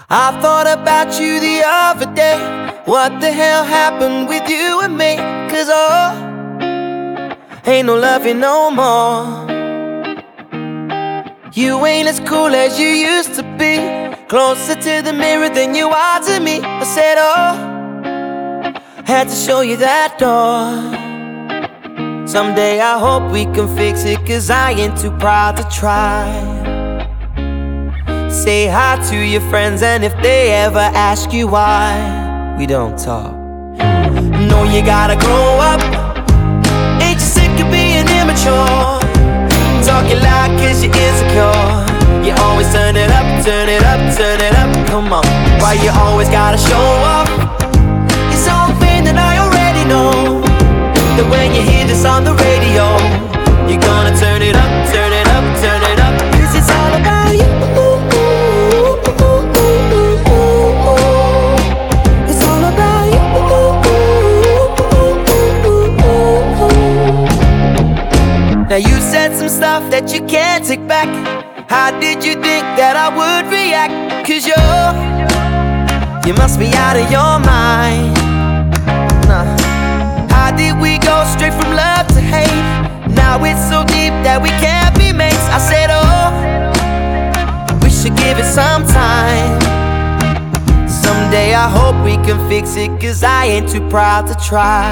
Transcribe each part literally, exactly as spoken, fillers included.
I thought about you the other day. What the hell happened with you and me? Cause oh, ain't no loving no more. You ain't as cool as you used to be, closer to the mirror than you are to me. I said oh, had to show you that door. Someday I hope we can fix it, cause I ain't too proud to try. Say hi to your friends, and if they ever ask you why we don't talk, know you gotta grow up. Ain't you sick of being immature? Talking loud cause you're insecure. You always turn it up, turn it up, turn it up. Come on, why you always gotta show off? It's something that I already know, that when you hear this on the radio, you're gonna turn it up, turn it up, turn it up. Cause it's all about you. It's all about you. Now you said some stuff that you can't take back. How did you think that I would react? Cause you're, you must be out of your mind. Nah. How did we go straight from love to hate? Now it's so deep that we can't be mates. I said oh, we should give it some time. Someday I hope we can fix it, cause I ain't too proud to try.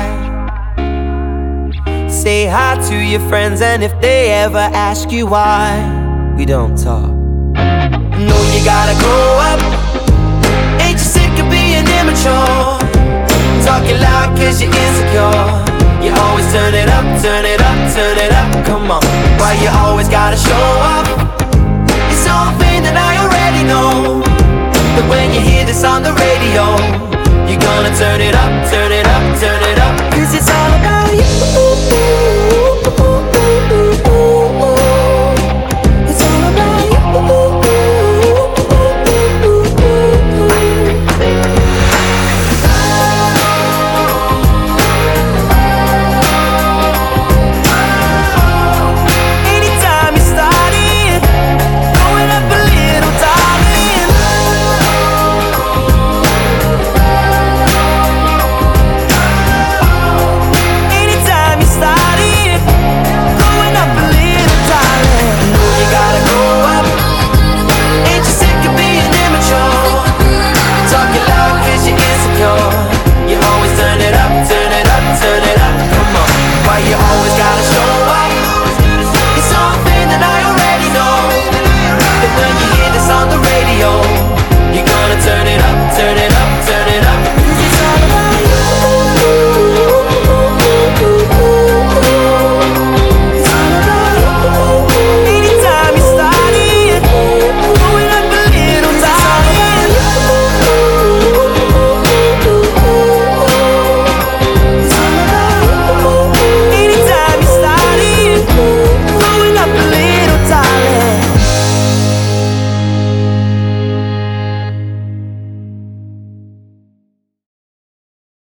Say hi to your friends, and if they ever ask you why we don't talk, know you gotta grow up. Ain't you sick of being immature? Talking loud cause you're insecure. You always turn it up, turn it up, turn it up. Come on, why you always gotta show up? It's something that I already know, that when you hear this on the radio, you're gonna turn it up,